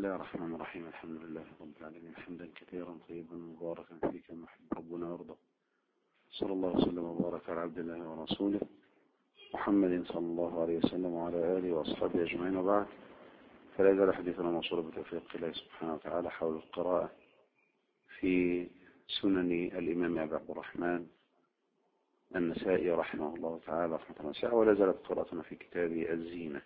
الله الرحمن الرحيم. الحمد لله رب العالمين، حمدا كثيرا طيبا مباركا فيه كما يحب ربنا ويرضى. صلى الله وسلم وبارك على عبد الله ورسوله محمد صلى الله عليه وسلم وعلى آله وأصحابه أجمعين، وبعد. فلا يزال حديثنا موصول بتوفيق الله سبحانه وتعالى حول القراءة في سنن الإمام أبي عبد الرحمن النسائي رحمه الله تعالى رحمة واسعة، ولا زالت قراءتنا في كتاب الزينة.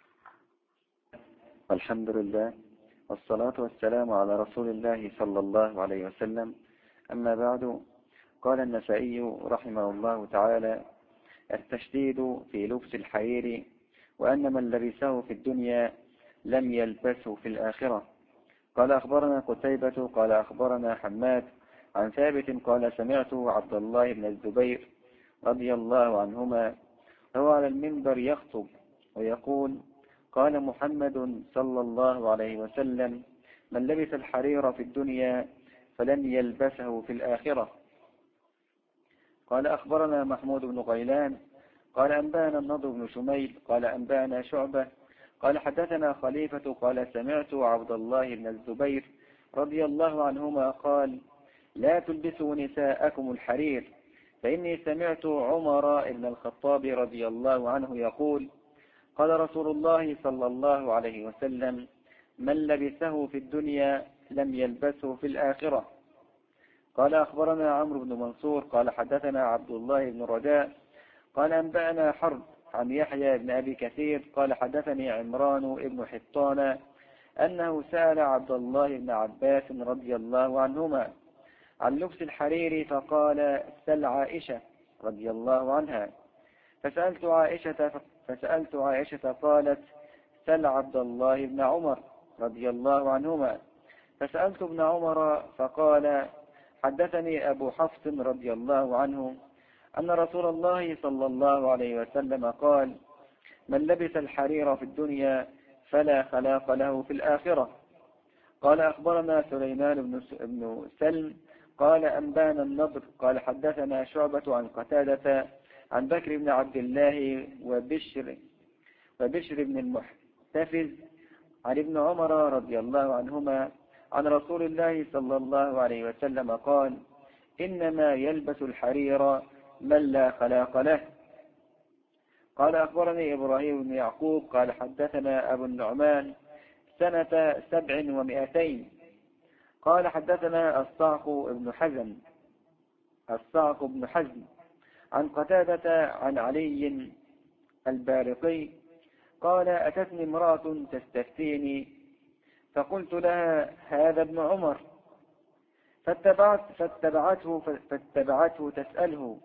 الحمد لله والصلاة والسلام على رسول الله صلى الله عليه وسلم. أما بعد، قال النسائي رحمه الله تعالى: التشديد في لبس الحرير، وأن من لبسه في الدنيا لم يلبسه في الآخرة. قال أخبرنا قتيبة قال أخبرنا حماد عن ثابت قال سمعت عبد الله بن الزبير رضي الله عنهما هو على المنبر يخطب ويقول: قال محمد صلى الله عليه وسلم: من لبس الحرير في الدنيا فلن يلبسه في الآخرة. قال أخبرنا محمود بن غيلان قال أنبانا النضر بن شميل قال أنبانا شعبة قال حدثنا خليفة قال سمعت عبد الله بن الزبير رضي الله عنهما قال: لا تلبسوا نساءكم الحرير، فإني سمعت عمر بن الخطاب رضي الله عنه يقول: قال رسول الله صلى الله عليه وسلم: من لبسه في الدنيا لم يلبسه في الآخرة. قال أخبرنا عمرو بن منصور قال حدثنا عبد الله بن رجاء قال أنبأنا حرب عن يحيى بن أبي كثير قال حدثني عمران بن حطان أنه سأل عبد الله بن عباس رضي الله عنهما عن لبس الحرير، فقال: سل عائشة رضي الله عنها. فسألت عائشة قالت: سل عبد الله بن عمر رضي الله عنهما. فسألت ابن عمر فقال: حدثني أبو حفص رضي الله عنه أن رسول الله صلى الله عليه وسلم قال: من لبس الحرير في الدنيا فلا خلاق له في الآخرة. قال أخبرنا سليمان بن سلم قال أنبانا النضر قال حدثنا شعبة عن قتادة عن بكر بن عبد الله وبشر بن المحتفز عن ابن عمر رضي الله عنهما عن رسول الله صلى الله عليه وسلم قال: إنما يلبس الحرير من لا خلاق له. قال أخبرني إبراهيم بن يعقوب قال حدثنا أبو النعمان سنة 700 قال حدثنا الصعق بن حزم عن قتادة عن علي البارقي قال: أتتني امرأة تستفتيني، فقلت لها: هذا ابن عمر، فاتبعته تسأله،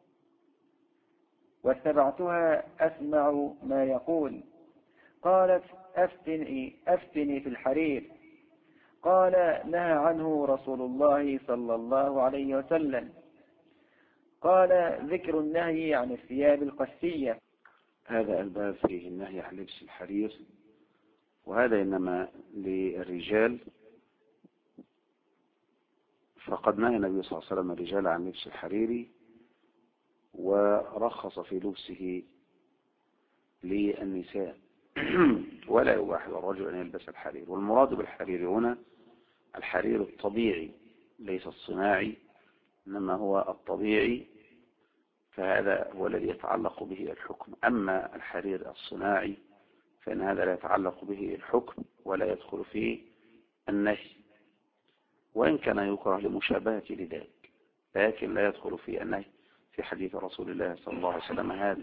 واتبعتها أسمع ما يقول. قالت: أفتني في الحرير. قال: نهى عنه رسول الله صلى الله عليه وسلم. قال: ذكر النهي عن الثياب القسية. هذا الباب فيه النهي عن لبس الحرير، وهذا إنما للرجال، فقد نهى النبي صلى الله عليه وسلم الرجال عن لبس الحرير ورخص في لبسه للنساء ولا يباح للرجل أن يلبس الحرير. والمراد بالحرير هنا الحرير الطبيعي ليس الصناعي، إنما هو الطبيعي، فهذا هو الذي يتعلق به الحكم. أما الحرير الصناعي فإن هذا لا يتعلق به الحكم ولا يدخل فيه النهي، وإن كان يكره لمشابهة لذلك، لكن لا يدخل فيه النهي في حديث رسول الله صلى الله عليه وسلم هذا.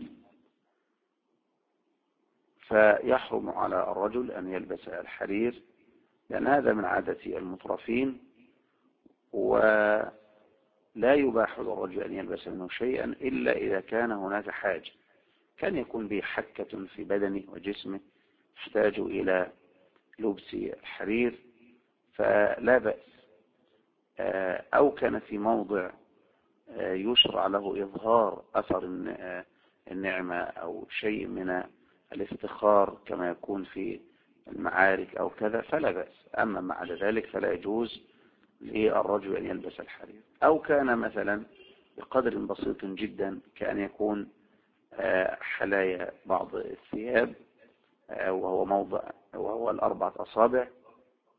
فيحرم على الرجل أن يلبس الحرير، لأن هذا من عادة المترفين، ولا يباح للرجل أن يلبس منه شيئا إلا إذا كان هناك حاجة، كان يكون به حكة في بدنه وجسمه يحتاج إلى لبس الحرير فلا بأس، أو كان في موضع يشرع له إظهار أثر النعمة أو شيء من الافتخار كما يكون في المعارك أو كذا فلا بأس. أما مع ذلك فلا يجوز للرجل أن يلبس الحرير. أو كان مثلا بقدر بسيط جدا، كأن يكون حلايا بعض الثياب وهو 4 أصابع،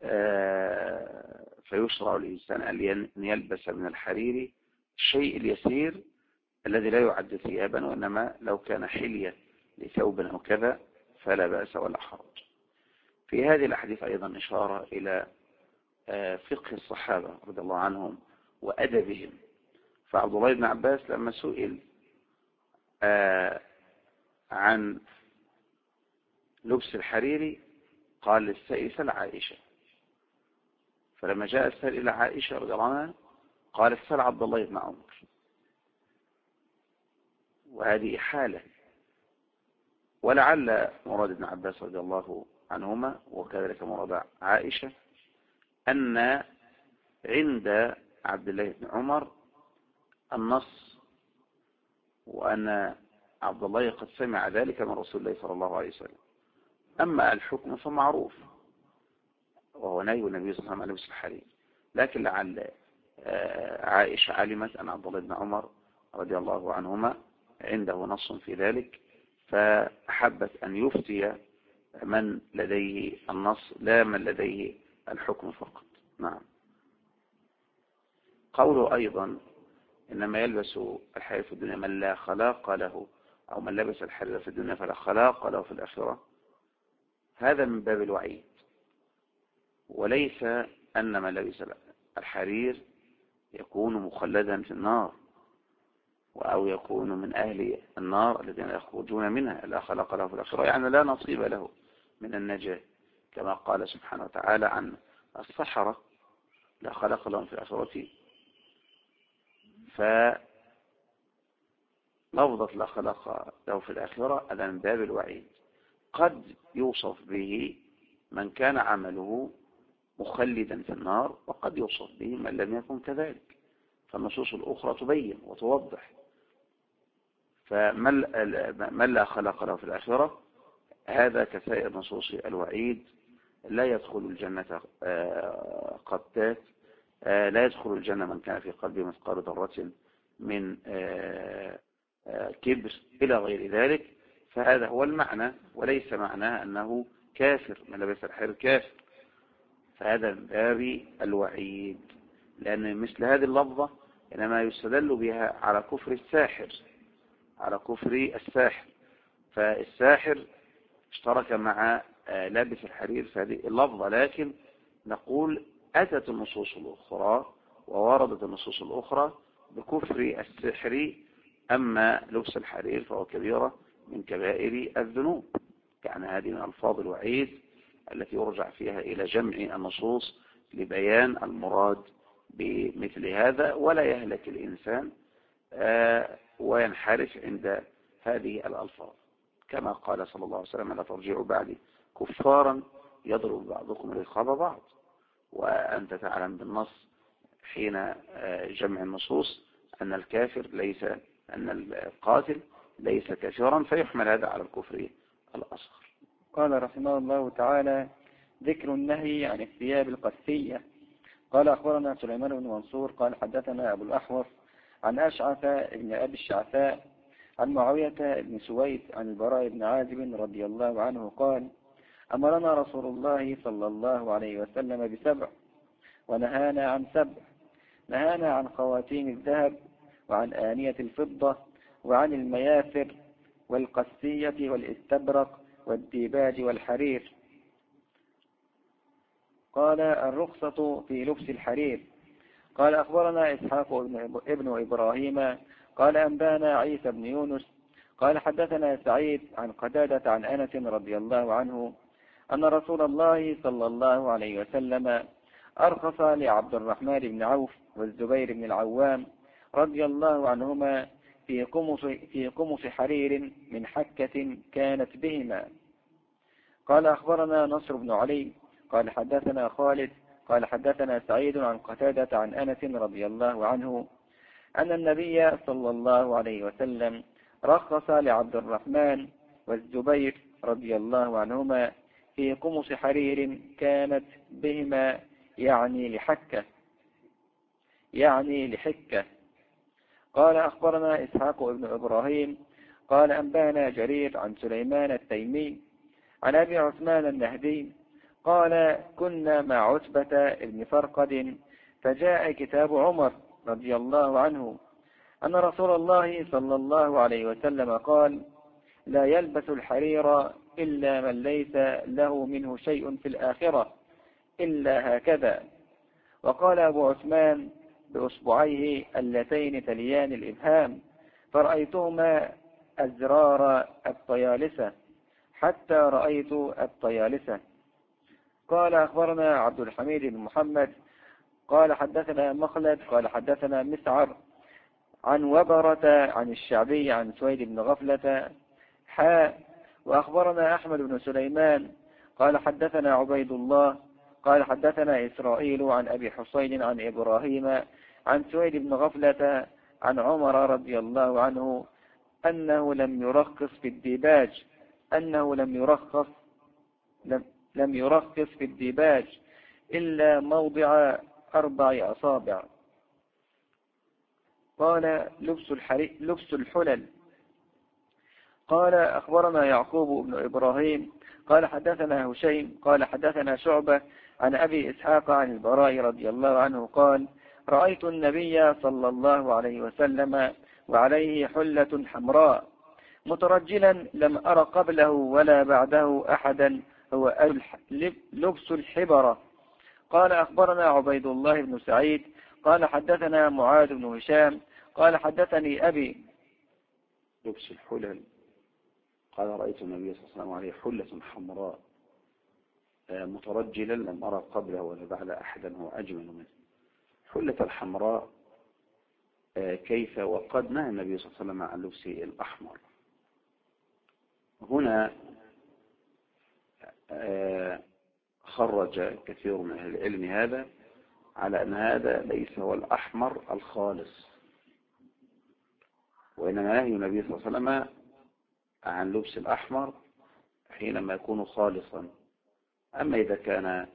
فيشرع الإنسان أن يلبس من الحرير الشيء اليسير الذي لا يعد ثيابا، وإنما لو كان حلية لثوب أو كذا فلا بأس ولا حرج. في هذه الأحاديث أيضا إشارة إلى فقه الصحابة رضي الله عنهم وأدبهم. فعبد الله بن عباس لما سئل عن لبس الحرير قال للسائل سل عائشة، فلما جاء السائل إلى عائشة رضي الله عنها قال سل عبد الله بن عمر. وهذه حالة. ولعل مراد ابن عباس رضي الله عنهما وكذلك مراد عائشة أن عند عبد الله بن عمر النص، وأن عبد الله قد سمع ذلك من رسول الله صلى الله عليه وسلم. أما الحكم فمعروف، وهو نهي النبي صلى الله عليه وسلم عن لبس الحرير، لكن لعل عائشة علمت أن عبد الله بن عمر رضي الله عنهما عنده نص في ذلك، فأحبت أن يفتي من لديه النص لا من لديه الحكم فقط. نعم. قوله أيضا إنما يلبس الحرير في الدنيا من لا خلاق له، أو من لبس الحرير في الدنيا فلا خلاق له في الآخرة، هذا من باب الوعيد، وليس أن من لبس الحرير يكون مخلدا في النار أو يكون من أهل النار الذين يخرجون منها لا خلاق له في الآخرة، يعني لا نصيب له من النجاة، كما قال سبحانه وتعالى عن السحرة لا خلاق لهم في الآخرة. فلفظة لا خلاق له في الآخرة هذا من باب الوعيد. قد يوصف به من كان عمله مخلدا في النار، وقد يوصف به من لم يكن كذلك، فالنصوص الأخرى تبين وتوضح. فمن لا خلاق له في الآخرة هذا كسائر نصوص الوعيد، لا يدخل الجنة قتات، لا يدخل الجنة من كان في قلبه مثقال ذرة من كبر إلى غير ذلك. فهذا هو المعنى، وليس معناه أنه كافر من لبس الحرير كافر، فهذا من باب الوعيد، لأن مثل هذه اللفظة إنما يستدل بها على كفر الساحر، على كفر الساحر. فالساحر اشترك مع لابس الحرير في هذه اللفظة، لكن نقول أتت النصوص الأخرى ووردت النصوص الأخرى بكفر السحر. أما لبس الحرير فهو كبيرة من كبائر الذنوب. يعني هذه من ألفاظ الوعيد التي يرجع فيها إلى جمع النصوص لبيان المراد بمثل هذا، ولا يهلك الإنسان وينحرف عند هذه الألفاظ، كما قال صلى الله عليه وسلم لا ترجعوا بعدي كفارا يضرب بعضكم رقاب بعض. وأنت تعلم بالنص حين جمع النصوص أن الكافر ليس، أن القاتل ليس كافرا، فيحمل هذا على الكفر الأصغر. قال رحمه الله تعالى: ذكر النهي عن الثياب القسية. قال أخبرنا سليمان بن منصور قال حدثنا أبو الأحوص عن أشعث بن أبي الشعثاء عن معاوية بن سويد عن البراء بن عازب رضي الله عنه قال: أمرنا رسول الله صلى الله عليه وسلم بسبع ونهانا عن سبع. نهانا عن خواتيم الذهب وعن آنية الفضة وعن المياثر والقسية والاستبرق والديباج والحرير. قال: الرخصة في لبس الحرير. قال أخبرنا إسحاق ابن إبراهيم قال أنبانا عيسى بن يونس قال حدثنا سعيد عن قتادة عن أنس رضي الله عنه أن رسول الله صلى الله عليه وسلم أرخص لعبد الرحمن بن عوف والزبير بن العوام رضي الله عنهما في قمص حرير من حكة كانت بهما. قال أخبرنا نصر بن علي قال حدثنا خالد قال حدثنا سعيد عن قتادة عن أنس رضي الله عنه أن النبي صلى الله عليه وسلم رخص لعبد الرحمن والزبير رضي الله عنهما في قمص حرير كانت بهما، يعني لحكة. قال أخبرنا إسحاق ابن إبراهيم قال أنبانا جرير عن سليمان التيمي عن أبي عثمان النهدي قال كنا مع عتبة بن فرقد فجاء كتاب عمر رضي الله عنه أن رسول الله صلى الله عليه وسلم قال لا يلبس الحرير إلا من ليس له منه شيء في الآخرة إلا هكذا. وقال أبو عثمان بأصبعيه اللتين تليان الإبهام فرأيتهما أزرار الطيالسة حتى رأيت الطيالسة. قال أخبرنا عبد الحميد بن محمد قال حدثنا مخلد قال حدثنا مسعر عن وبرة عن الشعبي عن سويد بن غفلة وأخبرنا أحمد بن سليمان قال حدثنا عبيد الله قال حدثنا إسرائيل عن أبي حسين عن إبراهيم عن سويد بن غفلة عن عمر رضي الله عنه أنه لم يرخص في الديباج لم يرخص في الديباج إلا موضع 4 أصابع. قال لبس الحلل. قال أخبرنا يعقوب بن إبراهيم قال حدثنا هشيم قال حدثنا شعبة عن أبي إسحاق عن البراء رضي الله عنه قال رأيت النبي صلى الله عليه وسلم وعليه حلة حمراء مترجلا لم أر قبله ولا بعده أحدا هو لبس الحبرة. قال أخبرنا عبيد الله بن سعيد قال حدثنا معاذ بن هشام قال حدثني أبي. لبس الحلل قال رأيت النبي صلى الله عليه وسلم عليه حلة حمراء مترجلا لم أرى قبله ولا بعد أحدا هو أجمل منه. حلة الحمراء كيف وقد نهى النبي صلى الله عليه وسلم عن لبس الأحمر. هنا خرج كثير من أهل العلم هذا على أن هذا ليس هو الأحمر الخالص، وإنما نهي النبي صلى الله عليه وسلم عن لبس الأحمر حينما يكون خالصا. أما إذا كان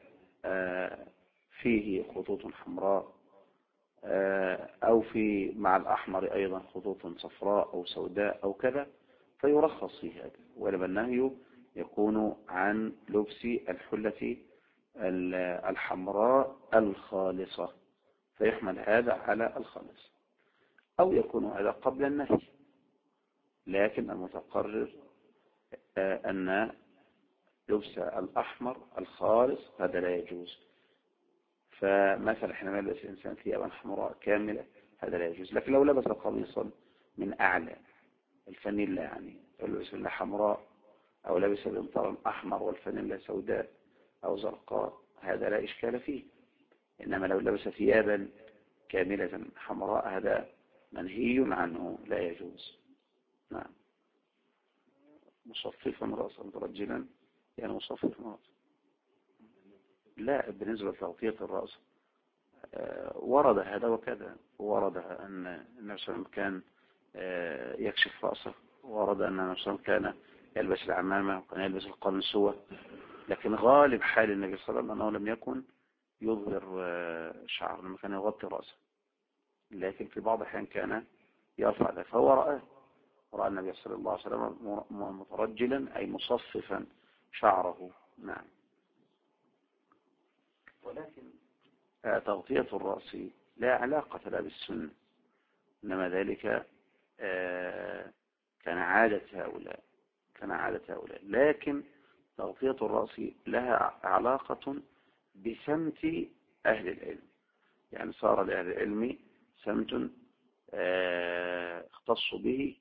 فيه خطوط حمراء أو في مع الأحمر أيضا خطوط صفراء أو سوداء أو كذا فيرخص في هذا، ولما النهي يكون عن لبس الحلة الحمراء الخالصة، فيحمل هذا على الخالص، أو يكون هذا قبل النهي. لكن المتقرر أن لبس الأحمر الخالص هذا لا يجوز. فمثلا حينما يلبس الإنسان ثيابا حمراء كاملة هذا لا يجوز. لكن لو لبس قميصا من أعلى الفانيلا يعني يلبس فانيلا حمراء أو لبس الانطار أحمر والفانيلا سوداء أو زرقاء هذا لا إشكال فيه. إنما لو لبس ثيابا كاملة حمراء هذا منهي عنه لا يجوز. نعم. مصففا رأسا مترجلا يعني مصففا رأسا. لا، بالنسبة لتغطية الرأس ورد هذا وكذا. ورد أن النبي صلى الله عليه وسلم كان يكشف رأسه، ورد أن النبي صلى الله عليه وسلم كان يلبس العمامة وكان يلبس القميصوة، لكن غالب حال النبي صلى الله عليه وسلم أنه لم يكن يظهر شعر، لما كان يغطي رأسه، لكن في بعض الأحيان كان يرفع ذلك. فهو رأى النبي صلى الله عليه وسلم مترجلا أي مصففا شعره. نعم. ولكن تغطية الرأس لا علاقة لا بالسنة، إنما ذلك كان عادة هؤلاء. لكن تغطية الرأس لها علاقة بسمت أهل العلم، يعني صار لأهل العلم سمت اختصوا به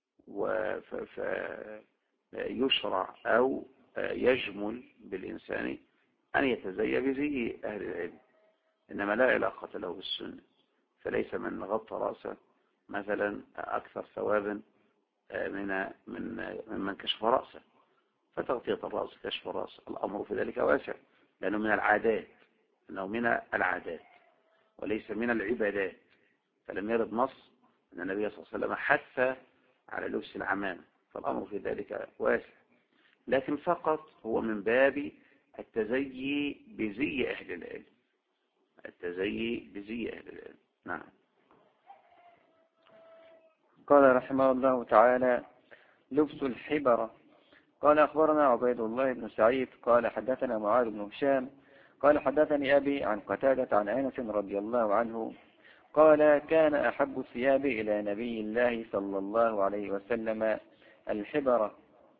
فيشرع أو يجمل بالإنسان أن يتزي بزي أهل العلم، إنما لا علاقة له بالسنة. فليس من غطى رأسه مثلا أكثر ثوابا من كشف رأسه. فتغطية الرأس كشف الرأس الأمر في ذلك واسع، لأنه من العادات وليس من العبادات. فلم يرد نص أن النبي صلى الله عليه وسلم حث على لبس العمامة، فالأمر في ذلك واسع، لكن فقط هو من باب التزيي بزي أهل العلم. نعم. قال رحمه الله تعالى لبس الحبرة. قال أخبرنا عبيد الله بن سعيد قال حدثنا معاذ بن هشام قال حدثني أبي عن قتادة عن أنس رضي الله عنه قال كان أحب الثياب إلى نبي الله صلى الله عليه وسلم الحبرة.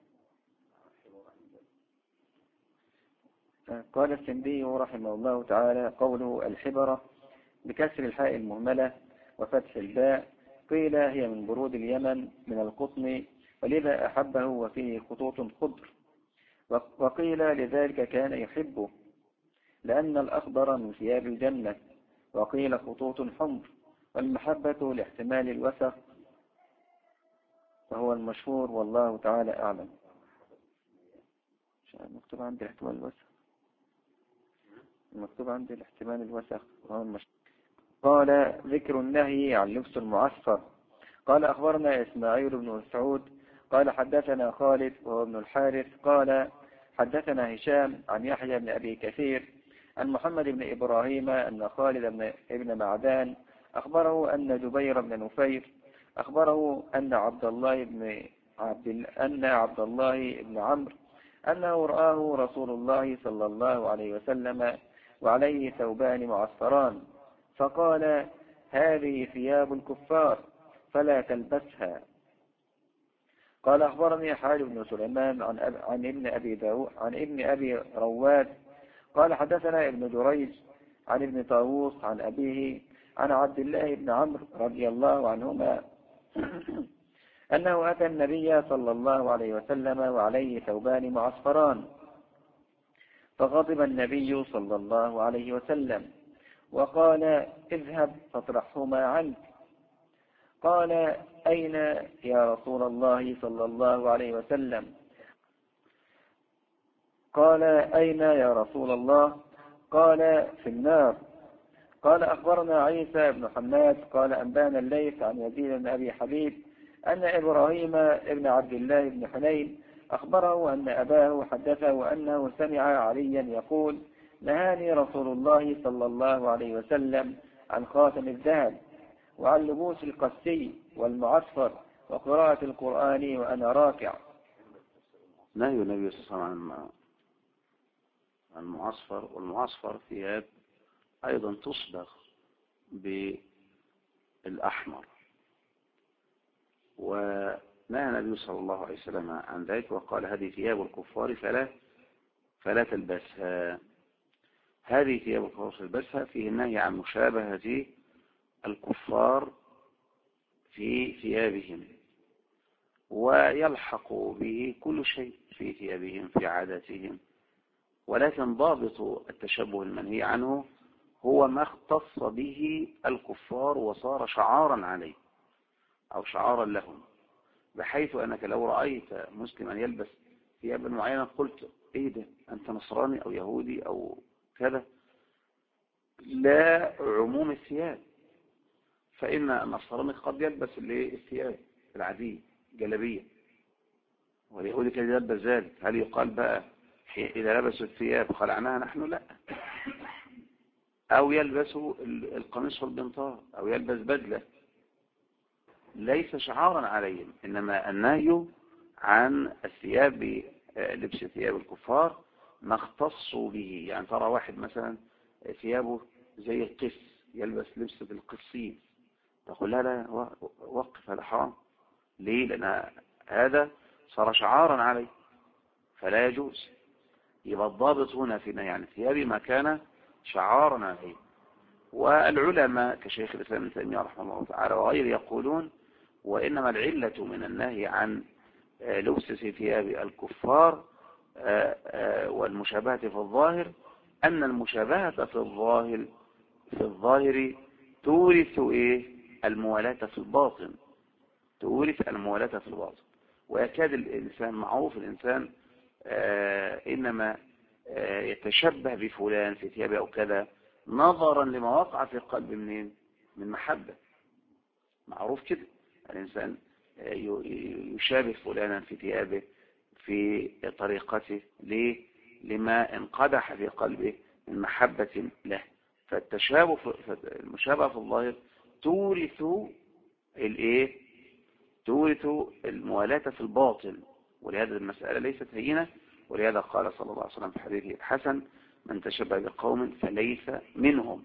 قال السندي رحمه الله تعالى قوله الحبرة بكسر الحاء المهملة وفتح الباء قيل هي من برود اليمن من القطن ولذا أحبه وفيه خطوط خضر، وقيل لذلك كان يحبه لأن الأخضر من ثياب الجنة، وقيل خطوط حمر، والمحبة لاحتمال الوسخ وهو المشهور والله تعالى أعلم. مكتوب عندي الاحتمال الوسخ، مكتوب عندي الاحتمال الوسخ وهو المشهور. قال ذكر النهي عن لبس المعصفر. قال أخبرنا إسماعيل بن مسعود قال حدثنا خالد وهو ابن الحارث قال حدثنا هشام عن يحيى بن أبي كثير عن محمد بن إبراهيم أن خالد بن معدان أخبره أن جبير بن نفير أخبره أن عبد الله بن عمرو أنه رآه رسول الله صلى الله عليه وسلم وعليه ثوبان معصفران فقال هذه ثياب الكفار فلا تلبسها. قال أخبرني حال بن سليمان عن ابن أبي رواد قال حدثنا ابن جريج عن ابن طاووس عن أبيه عن عبد الله بن عمرو رضي الله عنهما أنه أتى النبي صلى الله عليه وسلم وعليه ثوبان معصفران فغضب النبي صلى الله عليه وسلم وقال اذهب فاطرحهما عنك. قال أين يا رسول الله صلى الله عليه وسلم؟ قال أين يا رسول الله؟ قال في النار. قال أخبرنا عيسى بن حماد قال أنبانا الليث عن يزيد بن أبي حبيب أن إبراهيم ابن عبد الله بن حنين أخبره أن أباه حدثه أنه سمع عليا يقول نهاني رسول الله صلى الله عليه وسلم عن خاتم الذهب وعن لبوس القسي والمعصفر وقراءة القرآن وأنا راكع. نهي النبي صلى الله عليه وسلم عن المعصفر، والمعصفر ثياب أيضا تصبغ بالأحمر، ونهى النبي صلى الله عليه وسلم عن ذلك وقال هذه ثياب الكفار فلا تلبسها. هذه ثياب الكفار تلبسها فيه النهي عن مشابهة الكفار في ثيابهم، ويلحق به كل شيء في ثيابهم في عاداتهم، ولكن ضابط التشبه المنهي عنه هو ما اختص به الكفار وصار شعارا عليه أو شعارا لهم، بحيث أنك لو رأيت مسلما يلبس ثيابا معينة قلت ايه ده، أنت نصراني أو يهودي أو كذا، لا عموم الثياب، فإن النصراني قد يلبس الثياب العادية جلبية واليهودي كان يلبس ذلك، هل يقال بقى إذا لبسوا الثياب خلعناها نحن؟ لا. أو يلبسوا القميص والبنطال أو يلبس بدلة، ليس شعارا عليهم، إنما النهي عن الثياب لبس ثياب الكفار ما اختصوا به. يعني ترى واحد مثلا ثيابه زي القس يلبس لبس القسيس، تقول لا وقف، هذا حرام. ليه؟ لأن هذا صار شعارا عليه فلا يجوز. يبقى الضابط هنا في النهي عن الثياب ما كان شعارا عليه. والعلماء كشيخ الإسلام ابن تيمية رحمه الله تعالى وغيره يقولون وإنما العلة من النهي عن لبس ثياب الكفار والمشابهة في الظاهر أن المشابهة في الظاهر تورث الموالاة في الباطن، تورث الموالاة في الباطن. ويكاد الإنسان معروف الإنسان إنما يتشبه بفلان في ثيابه أو كذا نظرا لما وقع في قلب من محبة، معروف كده. الإنسان يشابه فلانا في ثيابه في طريقته لما انقدح في قلبه من محبة له. المشابهة في الظاهر تورث الموالاة في الباطن، ولهذا المسألة ليست هينة، ولهذا قال صلى الله عليه وسلم في حديثه الحسن: من تشبه بقوم فليس منهم،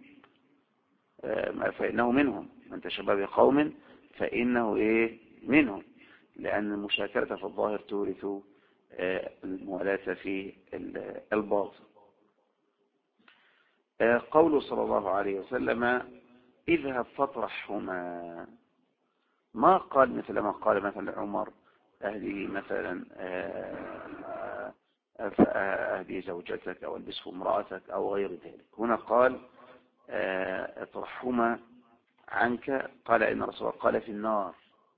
فإنه منهم، من تشبه بقوم فإنه منهم، لأن المشاكلة في الظاهر تورث الموالاة في الباطن. قوله صلى الله عليه وسلم: اذهب فاطرحهما، ما قال مثل ما قال مثلا عمر: أهدي مثلا أهدي زوجتك أو البسه امرأتك أو غير ذلك. هنا قال: اطرحهما عنك. قال إن رسول الله قال في النار،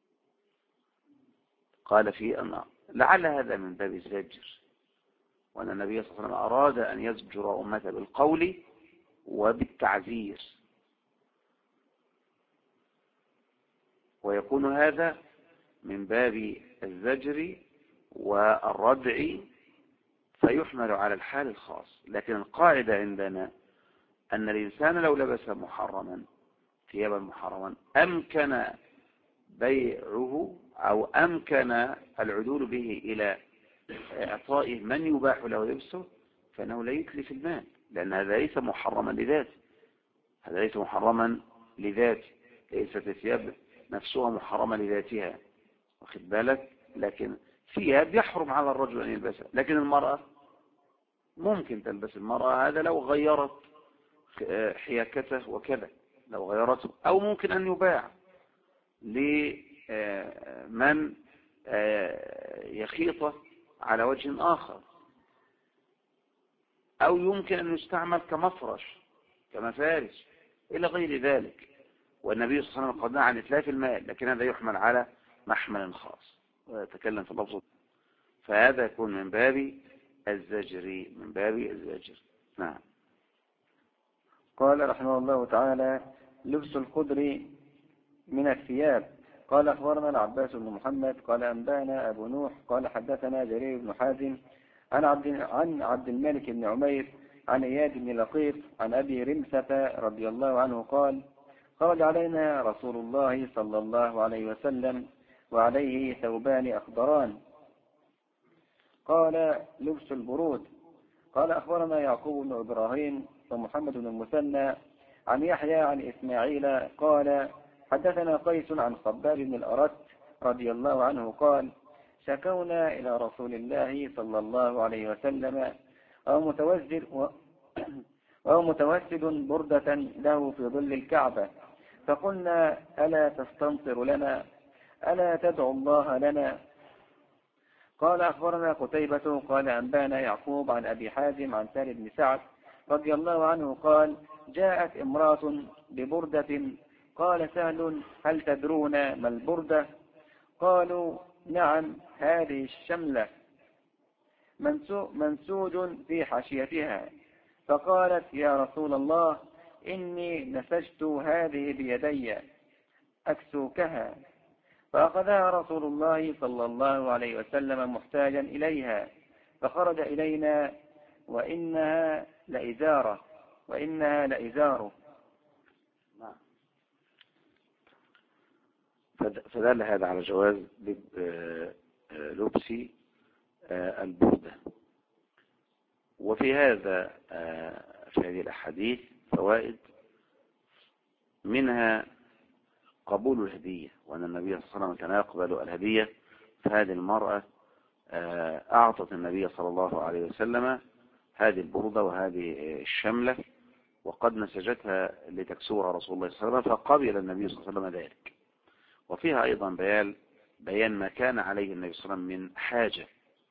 قال في النار. لعل هذا من باب الزجر، وأن النبي صلى الله عليه وسلم أراد أن يزجر أمته بالقول وبالتعزير، ويكون هذا من باب الزجر والردع، فيحمل على الحال الخاص. لكن القاعدة عندنا أن الإنسان لو لبس محرما، ثيابا محرما، أمكن بيعه أو أمكن العدول به إلى إعطائه من يباح له لبسه، فإنه لا يتلف المال، لأن هذا ليس محرما لذاته، هذا ليس محرما لذاته، ليست الثياب نفسها محرمة لذاتها، واخد بالك؟ لكن ثياب يحرم على الرجل أن يلبسها، لكن المرأة ممكن تلبس المرأة، هذا لو غيرت حياكته وكذا، لو غيرته، أو ممكن أن يباع لمن يخيطه على وجه آخر، أو يمكن أن يستعمل كمفرش كمفارش إلى غير ذلك. والنبي صلى الله عليه وسلم قد نهى عن إتلاف المال، لكن هذا يحمل على محمل خاص، ويتكلم في اللفظ، فهذا يكون من باب الزجر، من باب الزجر. نعم. قال رحمه الله تعالى: لبس الخضر من الثياب. قال أخبرنا العباس بن محمد قال أنبانا أبو نوح قال حدثنا جرير بن حازم عن عبد الملك بن عمير عن إياد بن لقيط عن أبي رمسة رضي الله عنه قال: خرج علينا رسول الله صلى الله عليه وسلم وعليه ثوبان أخضران. قال: لبس البرود. قال أخبرنا يعقوب بن إبراهيم ومحمد بن المثنى عن يحيى عن إسماعيل قال: حدثنا قيس عن خباب بن الأرت رضي الله عنه قال: شكونا إلى رسول الله صلى الله عليه وسلم وهو متوسد بردة له في ظل الكعبة، فقلنا: ألا تستنصر لنا؟ ألا تدعو الله لنا؟ قال أخبرنا قتيبة قال أنبانا يعقوب عن أبي حازم عن سهل بن سعد رضي الله عنه قال: جاءت امرأة ببردة. قال سهل: هل تدرون ما البردة؟ قالوا: نعم، هذه الشملة منسوج في حاشيتها. فقالت: يا رسول الله، إني نسجت هذه بيدي أكسوكها. فأخذها رسول الله صلى الله عليه وسلم محتاجا إليها، فخرج إلينا وإنها لإزاره. فدل هذا على جواز لبس البردة. وفي هذا في هذه الأحاديث فوائد، منها قبول الهدية، وأن النبي صلى الله عليه وسلم كان يقبل الهدية. فهذه المرأة أعطت النبي صلى الله عليه وسلم هذه البردة وهذه الشملة، وقد نسجتها لتكسورها رسول الله صلى الله عليه وسلم، فقبل النبي صلى الله عليه وسلم ذلك. وفيها أيضا بيان ما كان عليه النبي صلى الله عليه وسلم من حاجة،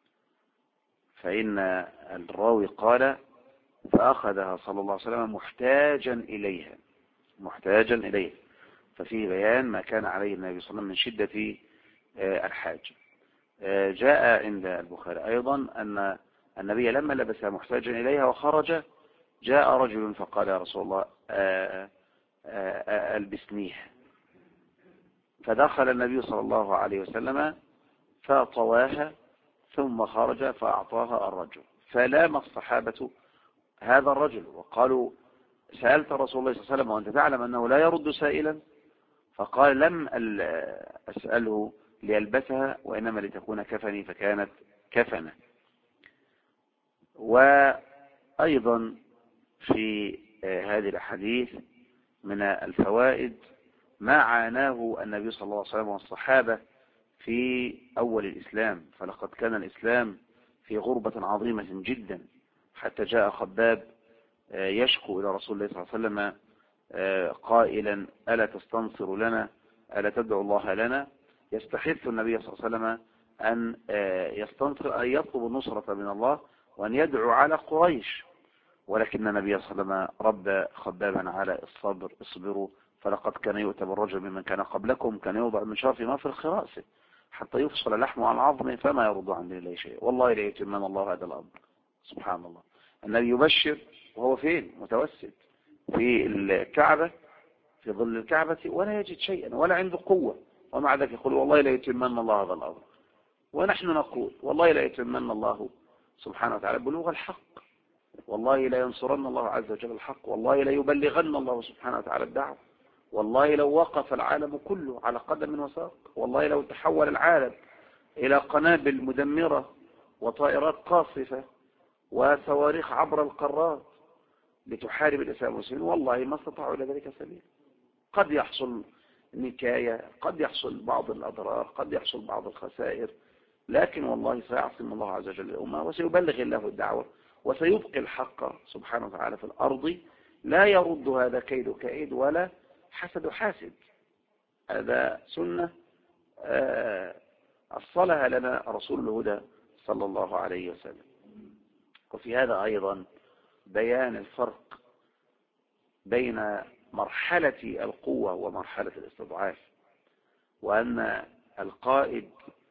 فإن الراوي قال: فأخذها صلى الله عليه وسلم محتاجا إليها، ففيه بيان ما كان عليه النبي صلى الله عليه وسلم من شدة الحاجة. جاء عند البخاري أيضا أن النبي لما لبسها محتاجا إليها وخرج، جاء رجل فقال: يا رسول الله، ألبسنيها. فدخل النبي صلى الله عليه وسلم فطواها، ثم خرج فأعطاها الرجل. فلام الصحابة هذا الرجل وقالوا: سألت رسول الله صلى الله عليه وسلم وأنت تعلم أنه لا يرد سائلا؟ فقال: لم أسأله ليلبسها، وإنما لتكون كفني فكانت كفنة. وأيضا في هذه الحديث من الفوائد ما عاناه النبي صلى الله عليه وسلم والصحابة في أول الإسلام، فلقد كان الإسلام في غربة عظيمة جدا، حتى جاء خباب يشكو إلى رسول الله صلى الله عليه وسلم قائلا: ألا تستنصر لنا، ألا تدعو الله لنا؟ يستحث النبي صلى الله عليه وسلم أن يستنصر، أن يطلب النصرة من الله وأن يدعو على قريش، ولكن النبي صلى الله عليه وسلم رب خبابا على الصبر: اصبروا، فلقد كان يؤتى بالرجل ممن كان قبلكم، كان يوضع من شرف ما في الخراس حتى يفصل لحمه عن عظمه فما يرد عن الله شيء، والله لا يتمنى الله هذا الأمر. سبحان الله، النبي يبشر وهو فين؟ متوسد في الكعبة، في ظل الكعبة، ولا يجد شيئا ولا عنده قوة، ومع ذلك يقول والله لا يتمنى الله هذا الأمر. ونحن نقول والله لا يتمنى الله سبحانه وتعالى بلوغ الحق، والله لا ينصرن الله عز وجل الحق، والله لا يبلغن الله سبحانه وتعالى الدعوة، والله لو وقف العالم كله على قدم وساق، والله لو تحول العالم إلى قنابل مدمرة وطائرات قاصفة وصواريخ عبر القارات لتحارب الإسلام والمسلمين، والله ما استطاعوا إلى ذلك سبيل. قد يحصل نكاية، قد يحصل بعض الأضرار، قد يحصل بعض الخسائر، لكن والله سيعصم الله عز وجل الأمة، وسيبلغ الله الدعوة، وسيبقي الحق سبحانه وتعالى في الأرض، لا يرد هذا كيد كائد ولا حسد حاسد. هذا سنة أصلها لنا رسول الهدى صلى الله عليه وسلم. وفي هذا أيضا بيان الفرق بين مرحلة القوة ومرحلة الاستضعاف، وأن القائد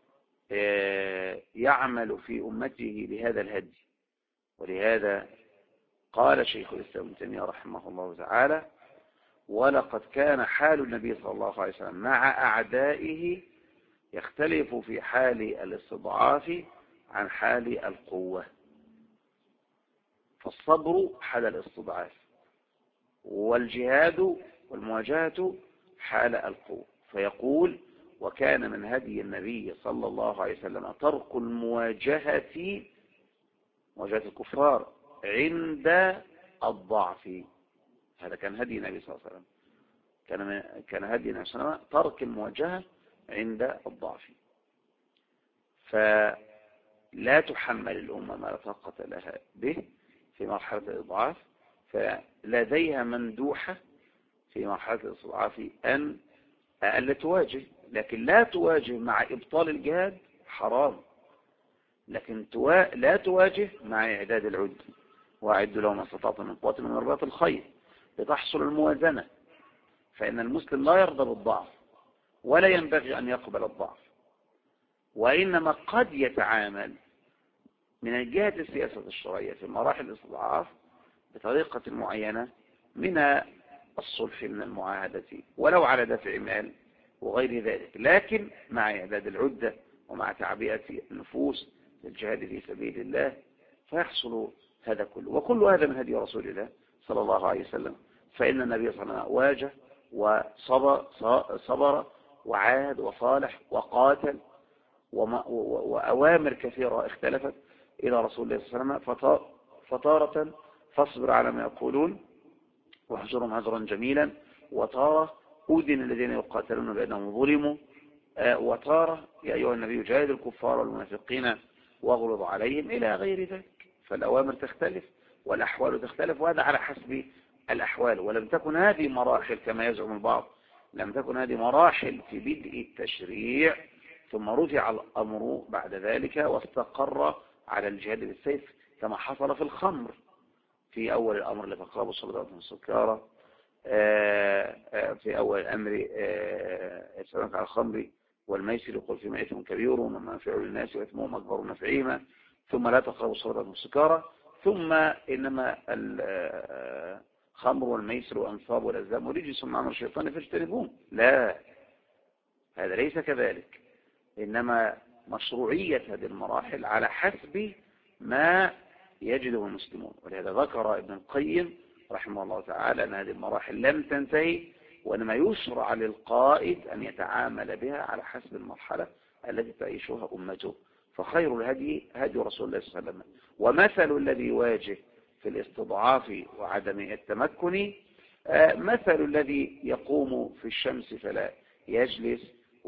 يعمل في أمته بهذا الهدي. ولهذا قال شيخ الإسلام ابن تيمية رحمه الله تعالى: ولقد كان حال النبي صلى الله عليه وسلم مع أعدائه يختلف في حال الاستضعاف عن حال القوة. فالصبر حال الاستضعاف، والجهاد والمواجهة حال القوة. فيقول: وكان من هدي النبي صلى الله عليه وسلم ترك المواجهة، مواجهة الكفار، عند الضعف. هذا كان هدي النبي صلى الله عليه وسلم، كان هدي النبي صلى الله عليه وسلم ترك المواجهة عند الضعف. فلا تحمل الأمة ما لا طاقة لها به في مرحلة الإضعاف، فلديها مندوحة في مرحلة الاستضعاف أن ألا تواجه، لكن لا تواجه مع إبطال الجهاد حرام، لكن لا تواجه مع إعداد العد، وأعدوا لهم ما استطعتم من قوة من رباط الخيل، لتحصل الموازنة. فإن المسلم لا يرضى بالضعف ولا ينبغي أن يقبل الضعف، وإنما قد يتعامل من الجهة السياسة الشرعية في مراحل الاستضعاف بطريقة معينة من الصلح، من المعاهدة، ولو على دفع مال وغير ذلك، لكن مع إعداد العدة ومع تعبئة النفوس للجهاد في سبيل الله، فيحصل هذا كله. وكل هذا من هدي رسول الله صلى الله عليه وسلم. فإن النبي صلى الله عليه وسلم واجه وصبر وعاهد وصالح وقاتل، وأوامر كثيرة اختلفت إلى رسول الله صلى الله عليه وسلم. فطارة فاصبر على ما يقولون واحجرهم هجرا جميلا، وطارة أذن الذين يقاتلون بأنهم ظلموا، وطارة يا أيها النبي جاهد الكفار والمنافقين واغلظ عليهم، إلى غير ذلك. فالأوامر تختلف والأحوال تختلف، وهذا على حسب الأحوال. ولم تكن هذه مراحل كما يزعم البعض، لم تكن هذه مراحل في بدء التشريع ثم رجع الأمر بعد ذلك واستقر على الجهاد بالسيف، كما حصل في الخمر في أول الأمر لتقربوا الصلاة والسكارى، في أول الأمر يسألونك على الخمر والميسر يقول فيما إثم كبير ومنافع للناس وإثمهم أكبر من نفعهما، ثم لا تقربوا الصلاة والسكارى، ثم إنما الخمر والميسر والأنصاب والأزلام ورجس من عمل الشيطان فاجتنبوه. لا، هذا ليس كذلك، إنما مشروعية هذه المراحل على حسب ما يجده المسلمون. ولهذا ذكر ابن القيم رحمه الله تعالى أن هذه المراحل لم تنتهي وإنما يشرع للقائد أن يتعامل بها على حسب المرحلة التي تعيشها أمته. فخير الهدي هدي رسول الله صلى الله عليه وسلم. ومثل الذي يواجه في الاستضعاف وعدم التمكن مثل الذي يقوم في الشمس فلا يجلس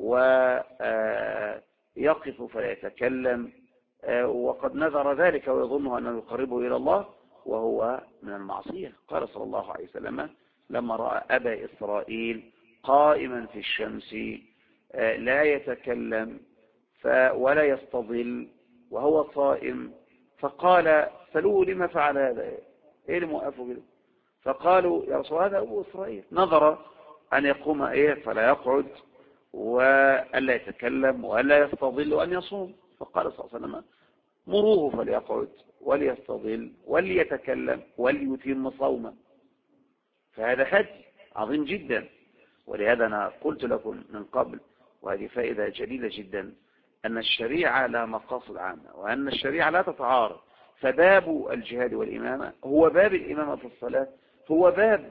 ويقف فلا يتكلم، وقد نذر ذلك ويظن أنه يقربه إلى الله وهو من المعصية. قال صلى الله عليه وسلم لما رأى أبا إسرائيل قائما في الشمس لا يتكلم ولا يستظل وهو صائم، فقال سألوه لما فعل هذا، ايه اللي موقفه كده؟ فقالوا يا رسول هذا أبو إسرائيل نظر أن يقوم فلا يقعد وألا يتكلم وألا يستظل وأن يصوم. فقال صلى الله عليه وسلم مروه فليقعد وليستظل وليتكلم وليتم صومه. فهذا هدي عظيم جدا. ولهذا أنا قلت لكم من قبل، وهذه فائدة جليلة جدا، أن الشريعة لها مقاصد عامة وأن الشريعة لا تتعارض. فباب الجهاد والإمامة هو باب الإمامة في الصلاة، هو باب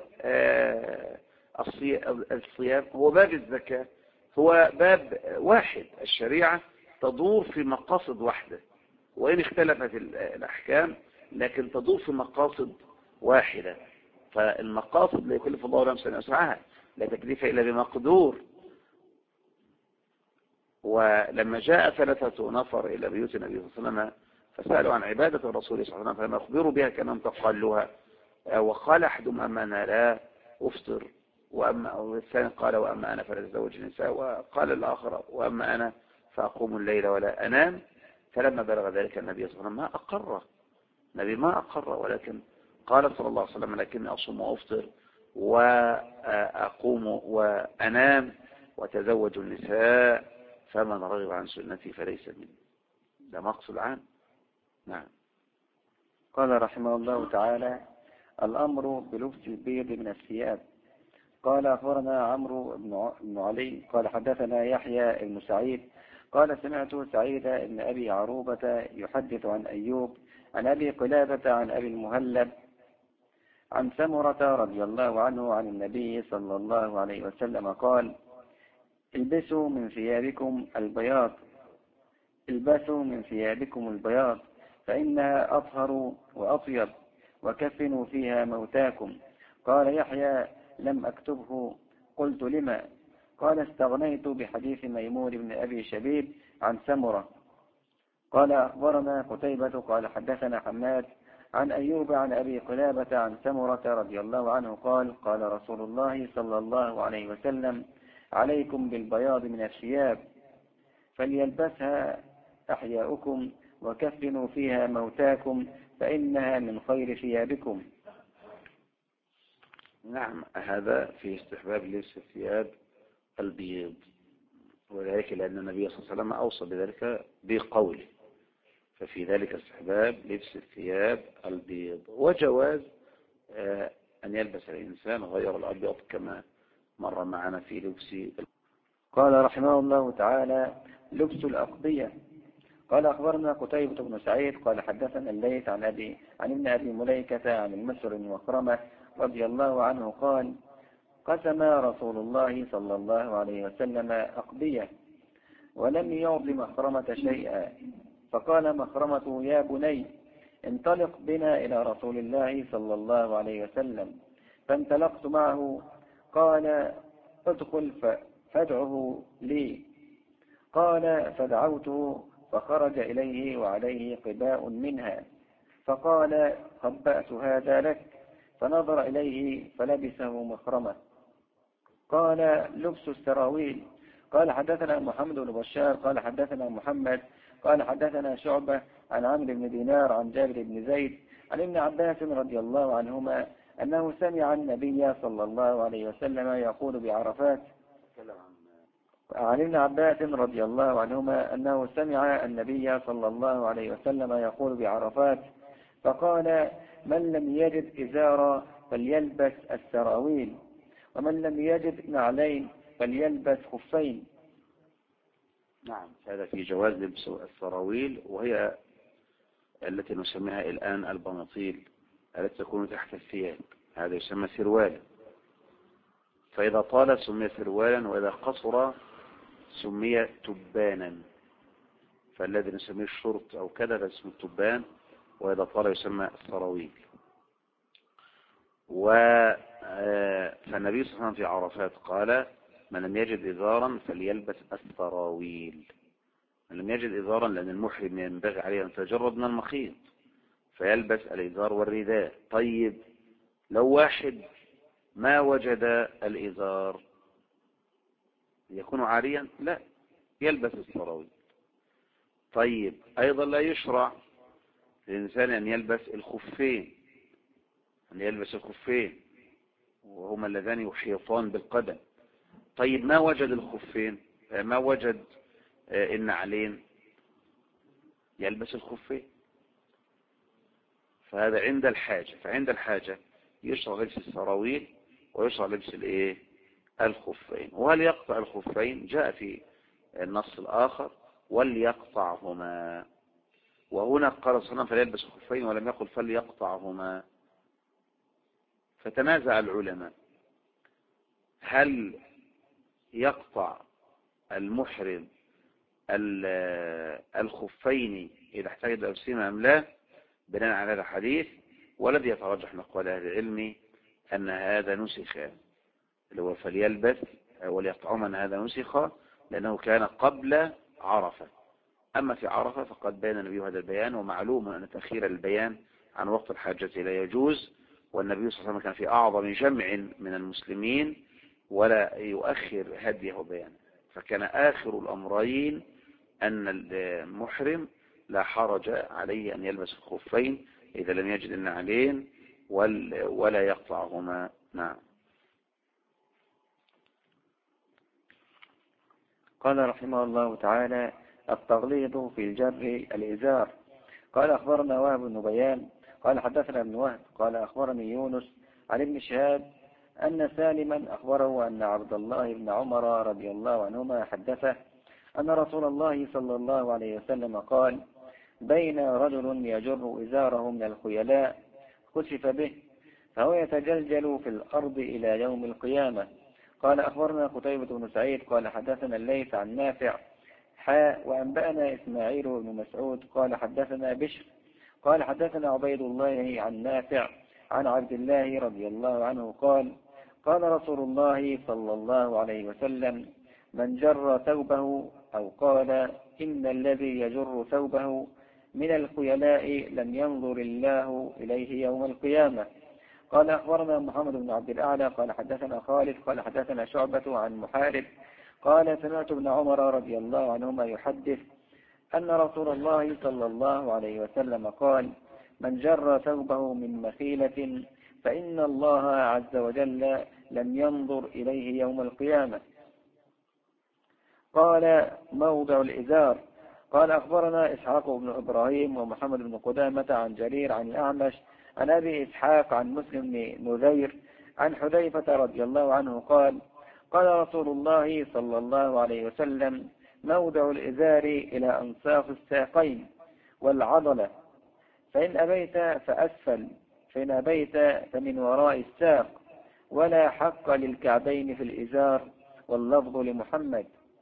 الصيام، هو باب الزكاة، هو باب واحد. الشريعة تدور في مقاصد واحدة وإن اختلفت الأحكام لكن تدور في مقاصد واحدة. فالمقاصد لا يكلف الله نفسا إلا وسعها، لا تكليف إلا بمقدور. ولما جاء 3 نفر إلى بيوت النبي صلى الله عليه وسلم فسألوا عن عبادة الرسول صلى الله عليه وسلم فلم يخبروا بها كما انتقلوها، وقال أحدهم أما أنا لا أفطر، والثاني قال وأما أنا فلا أتزوج النساء، وقال الآخر وأما أنا فأقوم الليل ولا أنام. فلما بلغ ذلك النبي صلى الله عليه وسلم ما أقره، النبي ما أقر، ولكن قال صلى الله عليه وسلم لكني أصوم وأفطر وأقوم وأنام وتزوج النساء فمن رغب عن سنتي فليس مني. ده مقصد عام. نعم. قال رحمه الله تعالى الأمر بلبس البيض من الثياب. قال أخبرنا عمرو بن علي قال حدثنا يحيى بن سعيد قال سمعت سعيد بن أبي عروبة يحدث عن أيوب عن أبي قلابة عن أبي المهلب عن سمرة رضي الله عنه عن النبي صلى الله عليه وسلم قال البسوا من ثيابكم البياض فإنها أطهر وأطيب وكفنوا فيها موتاكم. قال يحيى لم أكتبه. قلت لما؟ قال استغنيت بحديث ميمون بن أبي شبيب عن سمرة. قال أخبرنا قتيبة قال حدثنا حماد عن أيوب عن أبي قلابة عن سمرة رضي الله عنه قال قال رسول الله صلى الله عليه وسلم عليكم بالبياض من الثياب فليلبسها أحياؤكم وكفنوا فيها موتاكم فإنها من خير ثيابكم. نعم، هذا في استحباب لبس الثياب البيض، وذلك لأن النبي صلى الله عليه وسلم أوصى بذلك بقوله، ففي ذلك استحباب لبس الثياب البيض وجواز أن يلبس الإنسان غير الأبيض كما مر معنا في لبس. قال رحمه الله تعالى لبس الأقضية. قال أخبرنا قتيبة بن سعيد قال حدثنا الليث عن ابن أبي مليكة عن المسر بن مخرمة رضي الله عنه قال قسم رسول الله صلى الله عليه وسلم أقضية ولم يعط مخرمة شيئا، فقال مخرمة يا بني انطلق بنا إلى رسول الله صلى الله عليه وسلم، فانطلقت معه. قال ادخل فادعه لي. قال فدعوته فخرج إليه وعليه قباء منها، فقال خبأت هذا لك، فنظر إليه فلبسه مخرمة. قال لبس السراويل. قال حدثنا محمد بن بشار قال حدثنا محمد قال حدثنا شعبة عن عمرو بن دينار عن جابر بن زيد عن ابن عباس رضي الله عنهما أنه سمع النبي صلى الله عليه وسلم يقول بعرفات عن ابن عباس رضي الله عنهما أنه سمع النبي صلى الله عليه وسلم يقول بعرفات فقال من لم يجد إزارا فليلبس السراويل، ومن لم يجد نعلين فليلبس خفين. نعم، هذا في جواز لبس السراويل، وهي التي نسميها الآن البناطيل التي تكون تحت الثياب، هذا يسمى سروالا. فإذا طال سمي سروالا، وإذا قصر سمي تبانا. فالذي نسميه الشرط أو كذا ده اسمه التبان، وإذا طال يسمى السراويل. فالنبي صلى الله عليه وسلم في عرفات قال: من لم يجد إزارا فليلبس السراويل. من لم يجد إزارا، لأن المحرم ينبغي عليه أن يتجرد من المخيط، فيلبس الإزار والرداء. طيب لو واحد ما وجد الإزار يكون عاريا؟ لا، يلبس السراويل. طيب أيضا لا يشرع للإنسان أن يلبس الخفين، وهما اللذان يحيطان بالقدم. طيب ما وجد الخفين، ما وجد النعلين، يلبس الخفين. فهذا عند الحاجة. فعند الحاجة يشرع لبس السراويل ويشرع لبس الخفين. وهل يقطع الخفين؟ جاء في النص الآخر: وليقطعهما. وهنا قال صلى الله عليه وسلم فليلبس الخفين، ولم يقل فليقطعهما. فتنازع العلماء: هل يقطع المحرم الخفين إذا احتاج إلى لبسهما أم لا، بناء على هذا الحديث؟ والذي يترجح من أقوال أهل العلم أن هذا نسخ، اللي هو فليلبس وليقطعهما، أن هذا نسخ لأنه كان قبل عرفة. أما في عرفة فقد بين النبي هذا البيان، ومعلوم أن تأخير البيان عن وقت الحاجة لا يجوز، والنبي صلى الله عليه وسلم كان في أعظم جمع من المسلمين ولا يؤخر هديه وبيانه. فكان آخر الأمرين أن المحرم لا حرج عليه أن يلبس الخفين إذا لم يجد النعلين ولا يقطعهما. نعم. قال رحمه الله تعالى: التغليظ في الجر الإزار. قال أخبرنا وهب بن بيان قال حدثنا ابن وهب قال أخبرني يونس عن ابن شهاب أن سالما أخبره أن عبد الله بن عمر رضي الله عنهما حدثه أن رسول الله صلى الله عليه وسلم قال: بين رجل يجر إزاره من الخيلاء خسف به فهو يتجلجل في الأرض إلى يوم القيامة. قال أخبرنا قتيبة بن سعيد قال حدثنا الليث عن نافع وأنبأنا إسماعيل بن مسعود قال حدثنا بشر قال حدثنا عبيد الله عن نافع عن عبد الله رضي الله عنه قال: قال رسول الله صلى الله عليه وسلم: من جر ثوبه، أو قال: إن الذي يجر ثوبه من الخيلاء لم ينظر الله إليه يوم القيامة. قال أخبرنا محمد بن عبد الأعلى قال حدثنا خالد قال حدثنا شعبة عن محارب قال: سمعت ابن عمر رضي الله عنهما يحدث أن رسول الله صلى الله عليه وسلم قال: من جر ثوبه من مخيلة فإن الله عز وجل لم ينظر إليه يوم القيامة. قال: موضع الإزار. قال أخبرنا إسحاق بن إبراهيم ومحمد بن قدامة عن جرير عن الأعمش عن أبي إسحاق عن مسلم بن نذير عن حذيفة رضي الله عنه قال: قال رسول الله صلى الله عليه وسلم: موضع الإزار إلى أنصاف الساقين والعضلة، فإن أبيت فأسفل، فإن أبيت فمن وراء الساق، ولا حق للكعبين في الإزار، واللفظ لمحمد.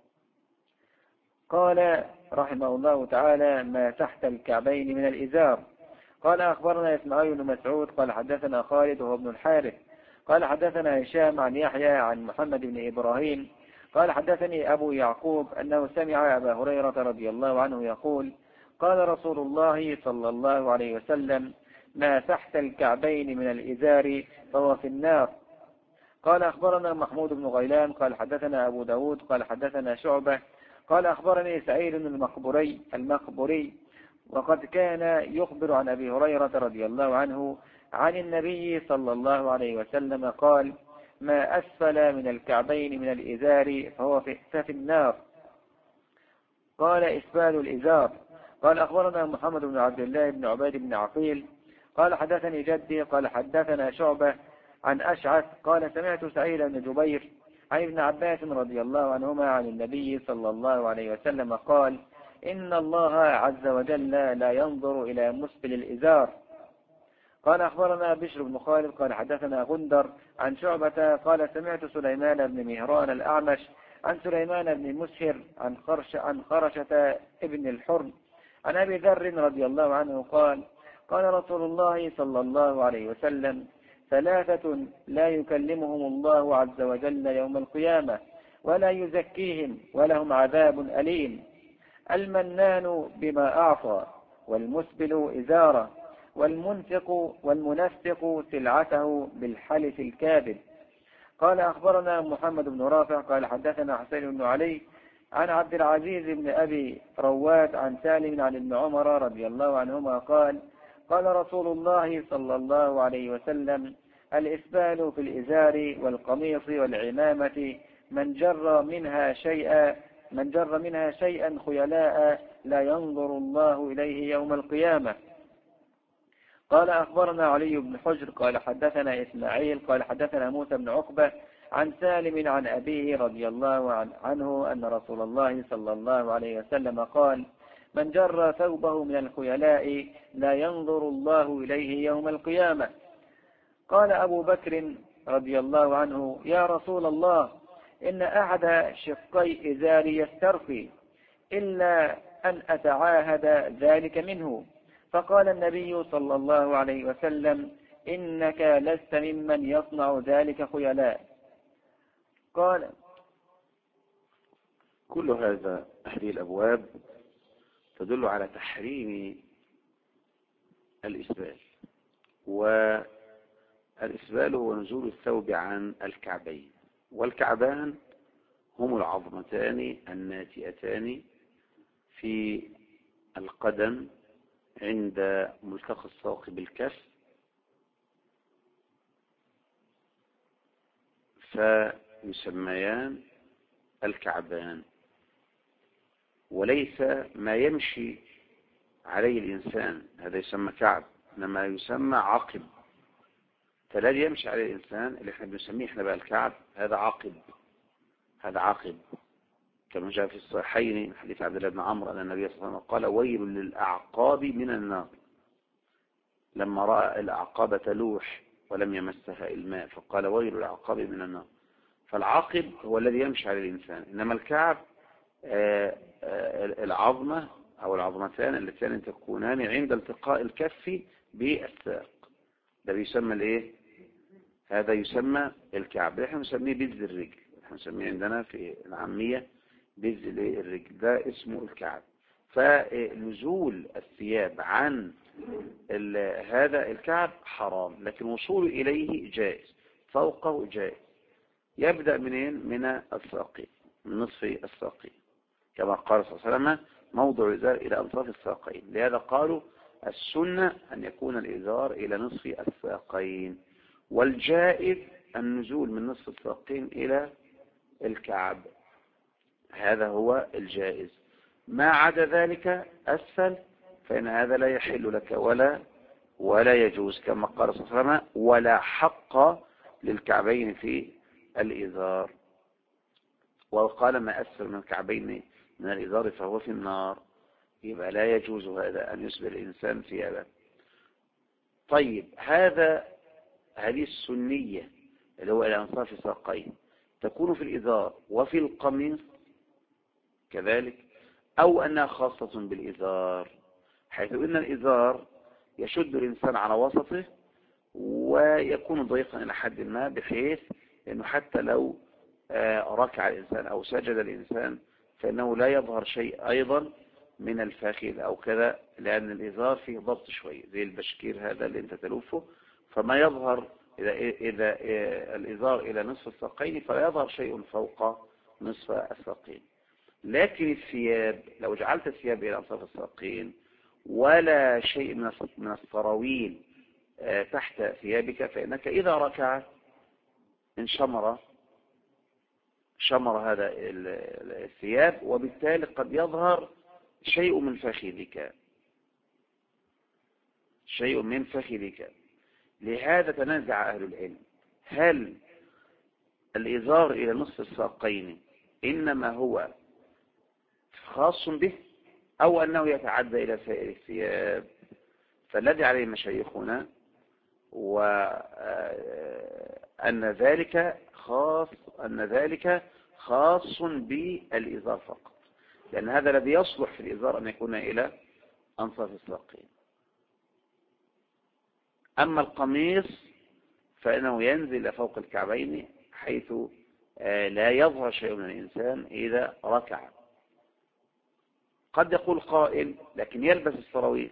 قال رحمه الله تعالى: ما تحت الكعبين من الإزار. قال أخبرنا إسماعيل بن مسعود قال حدثنا خالد وهو ابن الحارث قال حدثنا هشام عن يحيى عن محمد بن إبراهيم قال حدثني أبو يعقوب أنه سمع أبا هريرة رضي الله عنه يقول: قال رسول الله صلى الله عليه وسلم: ما تحت الكعبين من الإزار فهو في النار. قال أخبرنا محمود بن غيلان قال حدثنا أبو داود قال حدثنا شعبة قال أخبرني سعيد المقبري وقد كان يخبر عن أبي هريرة رضي الله عنه عن النبي صلى الله عليه وسلم قال: ما أسفل من الكعبين من الإزار فهو في النار. قال: إسبال الإزار. قال أخبرنا محمد بن عبد الله بن عبيد بن عقيل قال حدثني جدي قال حدثنا شعبة عن أشعث قال: سمعت سعيد بن جبير عن ابن عباس رضي الله عنهما عن النبي صلى الله عليه وسلم قال: إن الله عز وجل لا ينظر إلى مسبل الإزار. قال أخبرنا بشر بن خالد قال حدثنا غندر عن شعبة قال سمعت سليمان بن مهران الأعمش عن سليمان بن مسهر عن خرشة ابن الحرم عن أبي ذر رضي الله عنه قال قال رسول الله صلى الله عليه وسلم ثلاثة لا يكلمهم الله عز وجل يوم القيامة ولا يزكيهم ولهم عذاب أليم: المنان بما أعطى، والمسبل إزاره، والمنفق سلعته بالحلف الكاذب. قال أخبرنا محمد بن رافع قال حدثنا حسين بن علي عن عبد العزيز بن أبي رواد عن سالم عن ابن عمر رضي الله عنهما قال قال رسول الله صلى الله عليه وسلم: الإسبال في الإزار والقميص والعمامة من جر منها شيئا خيلاء لا ينظر الله إليه يوم القيامة. قال أخبرنا علي بن حجر قال حدثنا إسماعيل قال حدثنا موسى بن عقبة عن سالم عن أبيه رضي الله عنه أن رسول الله صلى الله عليه وسلم قال: من جر ثوبه من الخيلاء لا ينظر الله إليه يوم القيامة. قال أبو بكر رضي الله عنه: يا رسول الله، إن أحد شقي إزاري يسترخي إلا أن أتعاهد ذلك منه. فقال النبي صلى الله عليه وسلم: إنك لست ممن يصنع ذلك خيلاء. قال: كل هذه الأبواب تدل على تحريم الإسبال، والإسبال هو نزول الثوب عن الكعبين، والكعبان هم العظمتان الناتئتان في القدم عند ملتقى الساق بالكف، فيسميان الكعبان، وليس ما يمشي عليه الإنسان هذا يسمى كعب، إنما يسمى عقب. فالذي يمشي عليه الإنسان اللي احنا بنسميه احنا بقى الكعب هذا عقب، هذا عقب، كما جاء في الصحيحين من حديث عبد الله بن عمرو أن النبي صلى الله عليه وسلم قال: ويل للأعقاب من النار، لما رأى الأعقاب تلوح ولم يمسها الماء فقال: ويل للأعقاب من النار. فالعاقب هو الذي يمشي على الإنسان، إنما الكعب العظمة أو العظمتان اللتان تكونان عند التقاء الكف بالساق، ده بيسمى الايه؟ هذا يسمى الكعب. احنا نسميه بز الرجل، احنا نسميه عندنا في العامية بز الرجل، ده اسمه الكعب. فنزول الثياب عن هذا الكعب حرام، لكن وصوله إليه جائز، فوقه جائز. يبدأ منين؟ من الساقين، من نصف الساقين، كما قال صلى الله عليه وسلم: موضع الإزار إلى أنصاف الساقين. لهذا قالوا السنة أن يكون الإزار إلى نصف الساقين، والجائز النزول من نصف الساقين إلى الكعب، هذا هو الجائز. ما عدا ذلك أسفل فإن هذا لا يحل لك ولا يجوز، كما قال صلى الله عليه وسلم: ولا حق للكعبين في الإزار. وقال: ما أسفل من الكعبين من الإزار فهو في النار. يبقى لا يجوز هذا أن يسبل الإنسان ثيابه. طيب، هذه السنية اللي هو إلى أنصاف الساقين تكون في الإزار وفي القميص كذلك، أو أنها خاصة بالإزار، حيث إن الإزار يشد الإنسان على وسطه ويكون ضيقا إلى حد ما، بحيث أنه حتى لو ركع الإنسان أو سجد الإنسان فإنه لا يظهر شيء أيضا من الفخذ أو كذا، لأن الإزار فيه ضبط شوية زي البشكير هذا اللي أنت تلوفه، فما يظهر إذا الإزار إلى نصف الساقين فلا يظهر شيء فوق نصف الساقين. لكن الثياب لو جعلت الثياب إلى أنصاف الساقين ولا شيء من السراويل تحت ثيابك، فإنك إذا ركعت شمر هذا الثياب، وبالتالي قد يظهر شيء من فخذك. لهذا تنازع أهل العلم: هل الإزار إلى نصف الساقين إنما هو خاص به أو أنه يتعدى إلى سائر الثياب؟ فالذي عليه مشايخنا وأن ذلك خاص بالإزار فقط، لأن هذا الذي يصلح في الإزار أن يكون إلى أنصاف الساقين. أما القميص فإنه ينزل فوق الكعبين، حيث لا يظهر شيء من الإنسان إذا ركع. قد يقول قائل لكن يلبس السراويل،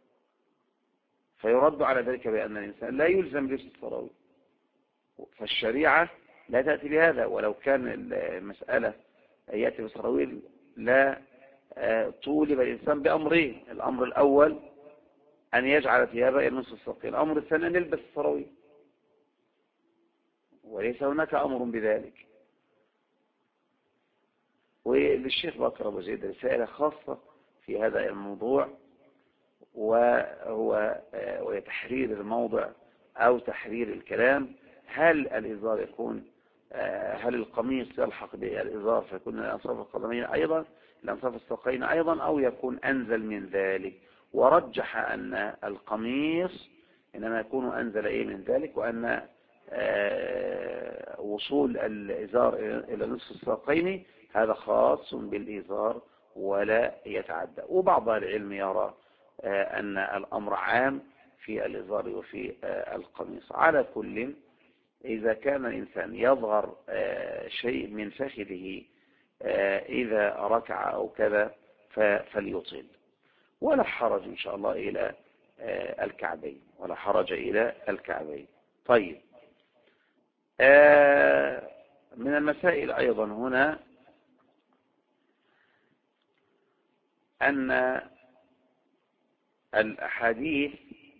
فيرد على ذلك بأن الإنسان لا يلزم لبس السراويل، فالشريعة لا تأتي بهذا. ولو كان المسألة يأتي بسراويل لا طولب الإنسان بأمرين: الأمر الأول أن يجعل ثيابه إلى نصف الساقين، الأمر الثاني أن يلبس السراويل، وليس هناك أمر بذلك. وللشيخ بكر أبو زيد رسالة خاصة في هذا الموضوع، وهي تحرير الموضع أو تحرير الكلام. هل الإزار يكون هل القميص يلحق بالإزار فيكون الأنصاف القدمين أيضا الأنصاف الساقين أيضا، أو يكون أنزل من ذلك؟ ورجح أن القميص إنما يكون أنزل من ذلك، وأن وصول الإزار إلى نصف الساقين هذا خاص بالإزار ولا يتعدى. وبعض العلم يرى أن الأمر عام في الإزار وفي القميص. على كل، إذا كان الإنسان يظهر شيء من فخذه إذا ركع أو كذا فليطيل، ولا حرج إن شاء الله إلى الكعبين، ولا حرج إلى الكعبين. طيب، من المسائل أيضا هنا أن الأحاديث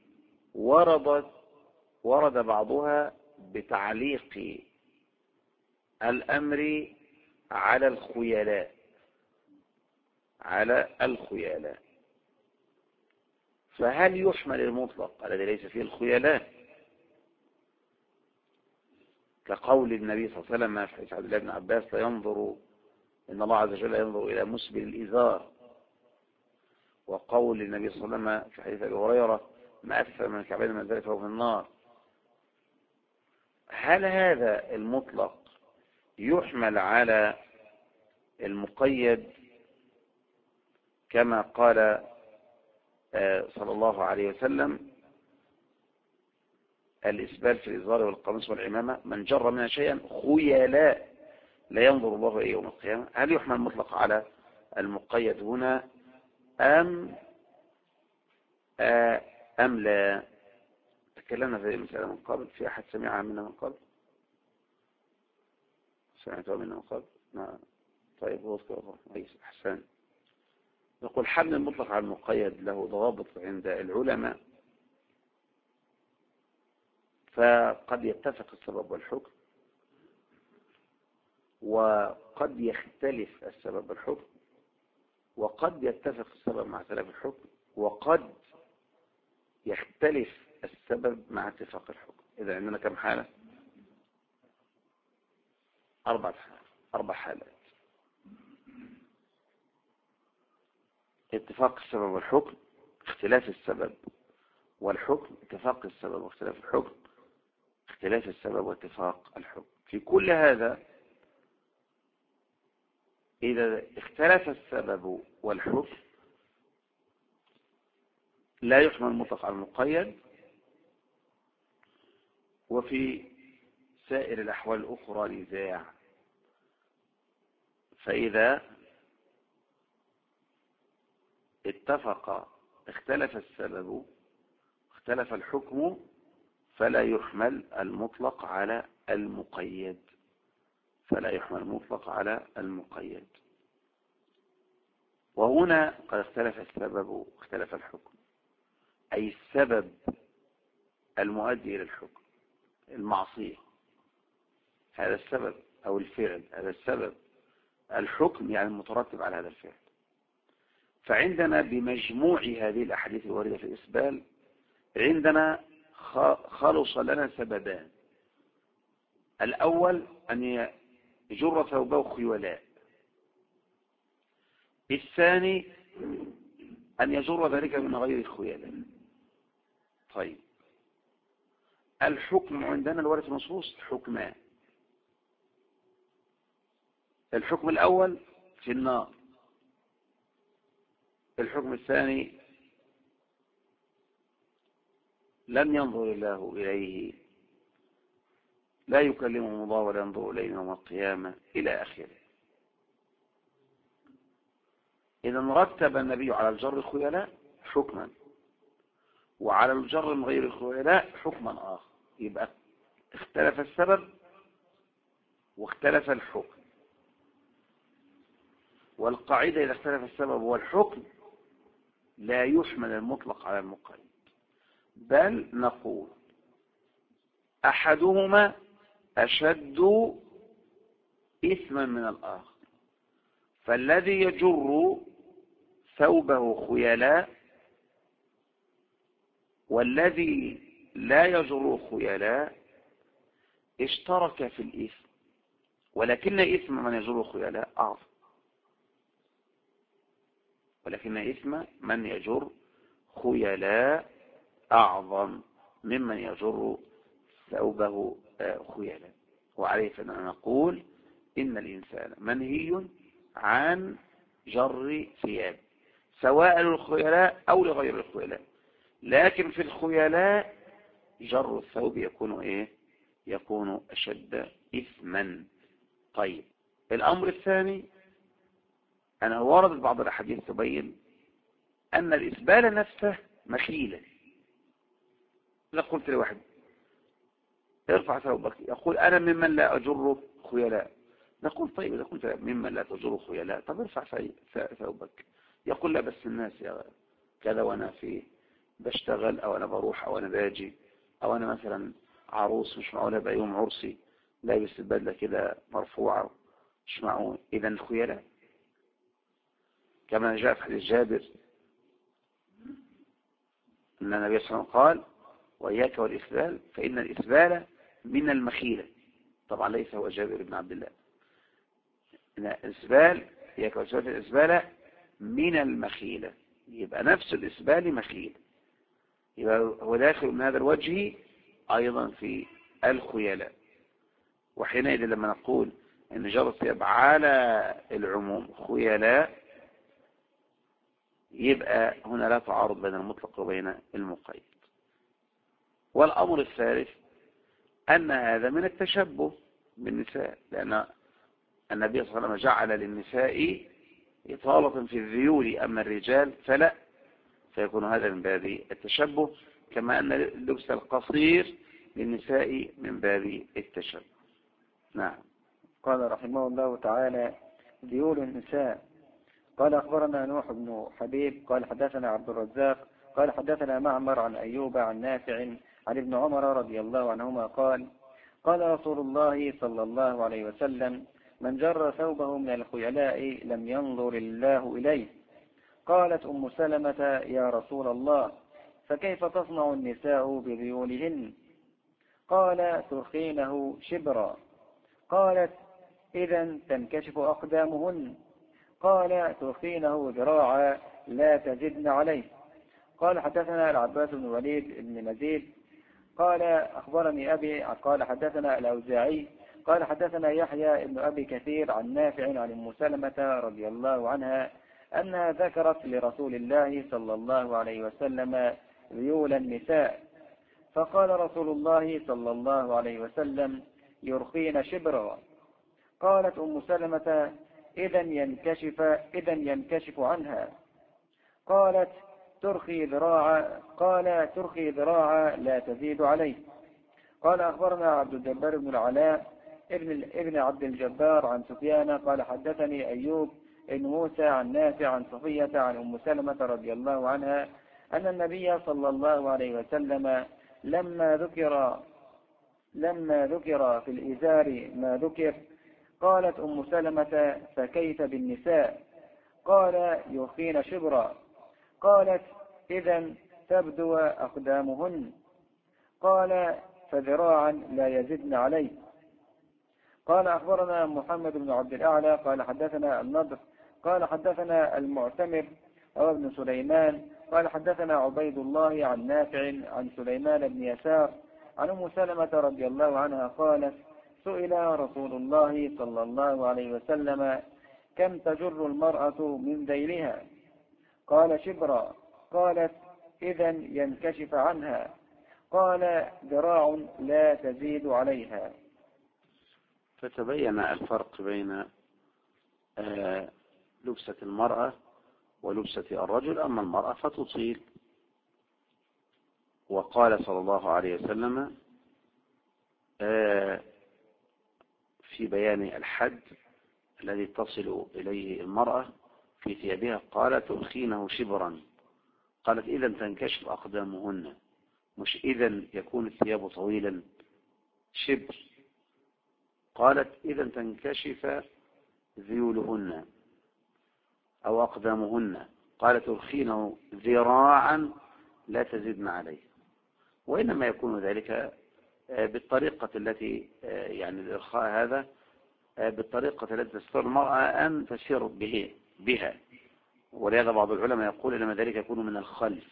ورد بعضها بتعليق الأمر على الخيلاء، فهل يحمل المطلق الذي ليس فيه الخيلاء كقول النبي صلى الله عليه وسلم في حديث عبد الله بن عباس: لا ينظر إن الله عز وجل ينظر إلى مسبل الإزار، وقول النبي صلى الله عليه وسلم في حديث أبي هريرة: ما أكثر من الكعبين من ذلك فهو في النار. هل هذا المطلق يحمل على المقيد كما قال صلى الله عليه وسلم: الإسبال في الإزار والقميص والعمامة من جر منها شيئا خيلاء لا ينظر الله إليه يوم القيامة؟ هل يحمل المطلق على المقيد هنا أم لا؟ تكلمنا في المسألة من قبل. في أحد سمعها منا من قبل؟ سمعتها منا من قبل؟ نعم. طيب، أحسن. نقول حمل المطلق على المقيد له ضوابط عند العلماء، فقد يتفق السبب والحكم، وقد يختلف السبب والحكم، وقد يتفق السبب مع اختلاف الحكم، وقد يختلف السبب مع اتفاق الحكم. إذا عندنا كم حالة؟ 4 حالات: اتفاق السبب والحكم، اختلاف السبب والحكم، اتفاق السبب واختلاف الحكم، اختلاف السبب واتفاق الحكم. في كل هذا إذا اختلف السبب والحكم لا يحمل المطلق على المقيد، وفي سائر الأحوال الأخرى نزاع. فإذا اختلف السبب اختلف الحكم فلا يحمل المطلق على المقيد، وهنا قد اختلف السبب واختلف الحكم، أي السبب المؤدي إلى الحكم، المعصية هذا السبب، أو الفعل هذا السبب، الحكم يعني المترتب على هذا الفعل. فعندنا بمجموع هذه الأحاديث الواردة في الإسبال عندنا خلص لنا سببان: الأول أن يجر ثوبه خيلاء، الثاني أن يجر ذلك من غير خيلاء. طيب، الحكم عندنا الوارد في النصوص حكمان. الحكم الأول في النار، الحكم الثاني لن ينظر الله إليه، لا يكلمهم الله ولا ينظر إليه يوم القيامة إلى آخره. إذا رتب النبي على الجر الخيلاء حكما، وعلى الجر من غير الخيلاء حكما آخر. يبقى اختلف السبب واختلف الحكم. والقاعدة إذا اختلف السبب والحكم لا يحمل المطلق على المقيد، بل نقول أحدهما أشد إثما من الآخر، فالذي يجر ثوبه خيلاء والذي لا يجر خيلاء اشترك في الإثم، ولكن إثم من يجر خيلاء أعظم، ولكن إثم من يجر خيلاء أعظم ممن يجر ثوبه خيلاء. وعليه فإننا نقول إن الإنسان منهي عن جر ثياب، سواء للخيلاء أو لغير الخيلاء، لكن في الخيلاء جر الثوب يكون أشد إثما. طيب، الأمر الثاني أنا وردت بعض الأحاديث تبين أن الإسبال نفسه مخيلة. إذا قلت لواحد ارفع ثوبك يقول أنا ممن لا أجر خيلاء، نقول طيب إذا قلت ممن لا تجر خيلاء طب ارفع ثوبك، يقول لا بس الناس كذا وأنا بشتغل أو أنا بروح أو أنا باجي أو أنا مثلا عروس مش معقول أبقى يوم عرسي لابس البدلة كده مرفوعة مش معقول. إذا الخيلاء كما جاء في حديث جابر أن النبي صلى الله عليه وسلم قال وإياك والإسبال فإن الإسبال من المخيلة. طبعا ليس هو جابر بن عبد الله، إن الإسبال إياك والإسبال الإسبال من المخيلة، يبقى نفس الإسبال مخيلة، يبقى هو داخل من هذا الوجه أيضا في الخيلاء. وحينئذ لما نقول أن جر الثياب على العموم خيلاء يبقى هنا لا تعارض بين المطلق وبين المقيد. والأمر الثالث أن هذا من التشبه بالنساء، لأن النبي صلى الله عليه وسلم جعل للنساء إطالة في الذيول أما الرجال فلا، فيكون هذا من باب التشبه، كما أن اللبس القصير للنساء من باب التشبه. نعم. قال رحمه الله تعالى ذيول النساء. قال أخبرنا نوح بن حبيب قال حدثنا عبد الرزاق قال حدثنا معمر عن أيوب عن نافع عن ابن عمر رضي الله عنهما قال قال رسول الله صلى الله عليه وسلم من جر ثوبه من الخيلاء لم ينظر الله إليه. قالت أم سلمة يا رسول الله فكيف تصنع النساء بذيولهن؟ قال ترخينه شبرا. قالت إذا تنكشف أقدامهن. قال ترخينه ذراعا لا تزدن عليه. قال حدثنا العباس بن وليد بن مزيد قال أخبرني أبي قال حدثنا الأوزاعي قال حدثنا يحيى ابن أبي كثير عن نافع عن أم سلمة رضي الله عنها أنها ذكرت لرسول الله صلى الله عليه وسلم ذيول النساء، فقال رسول الله صلى الله عليه وسلم يرخين شبرا. قالت أم سلمة إذا ينكشف عنها. قالت ترخي ذراعا لا تزيد عليه. قال أخبرنا عبد الجبار بن العلاء ابن عبد الجبار عن سفيان قال حدثني أيوب بن موسى عن نافع عن صفية عن أم سلمة رضي الله عنها أن النبي صلى الله عليه وسلم لما ذكر في الإزار ما ذكر قالت أم سلمة فكيف بالنساء؟ قال يرخين شبرا. قالت إذا تبدو أقدامهن. قال فذراعا لا يزدن عليه. قال أخبرنا محمد بن عبد الأعلى قال حدثنا النضر قال حدثنا المعتمر هو ابن سليمان قال حدثنا عبيد الله عن نافع عن سليمان بن يسار عن أم سلمة رضي الله عنها قالت: سئل رسول الله صلى الله عليه وسلم: كم تجر المرأة من ذيلها؟ قال: شبرا. قالت: إذا ينكشف عنها. قال: ذراع لا تزيد عليها. فتبين الفرق بين لبسة المرأة ولبسة الرجل. أما المرأة فتطيل. وقال صلى الله عليه وسلم في بيان الحد الذي تصل إليه المرأة في ثيابها، قال: ترخينه شبرا. قالت: إذا تنكشف أقدامهن، مش إذا يكون الثياب طويلا، شبر. قالت: إذا تنكشف ذيولهن أو أقدامهن. قالت: ترخينه ذراعا لا تزدن عليه. وإنما يكون ذلك بالطريقة التي يعني الإرخاء هذا بالطريقة التي تستطيع المرأة أن تسير بها. ولهذا بعض العلماء يقول إنما ذلك يكون من الخلف،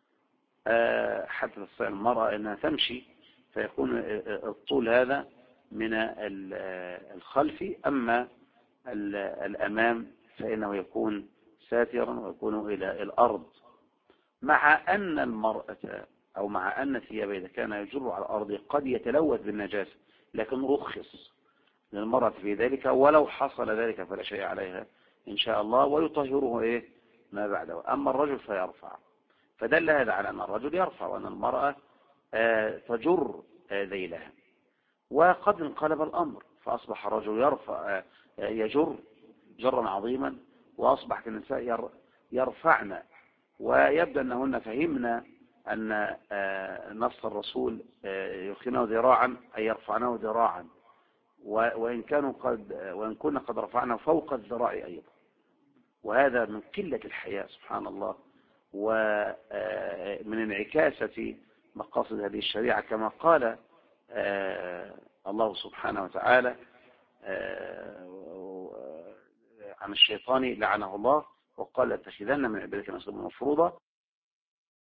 حتى تستطيع المرأة أنها تمشي، فيكون الطول هذا من الخلف. أما الأمام فإنه يكون ساترا ويكون إلى الأرض، مع أن المرأة أو مع أن ثيابه إذا كان يجر على الأرض قد يتلوث بالنجاسة، لكن رخص للمرأة في ذلك، ولو حصل ذلك فلا شيء عليها إن شاء الله، ويطهره ما بعده. أما الرجل فيرفع. فدل هذا على أن الرجل يرفع وأن المرأة تجر ذيلها. وقد انقلب الأمر فأصبح الرجل يرفع يجر جرا عظيما، وأصبحت النساء يرفعن. ويبدو أنهن فهمنا أن نص الرسول يرخينه ذراعا أي يرفعنه ذراعا، وإن كنا قد رفعنا فوق الذراع أيضا. وهذا من قلة الحياء سبحان الله، ومن انعكاسة مقاصد هذه الشريعة، كما قال الله سبحانه وتعالى عن الشيطان لعنه الله وقال: لأتخذن من عبادك نصيبا مفروضا.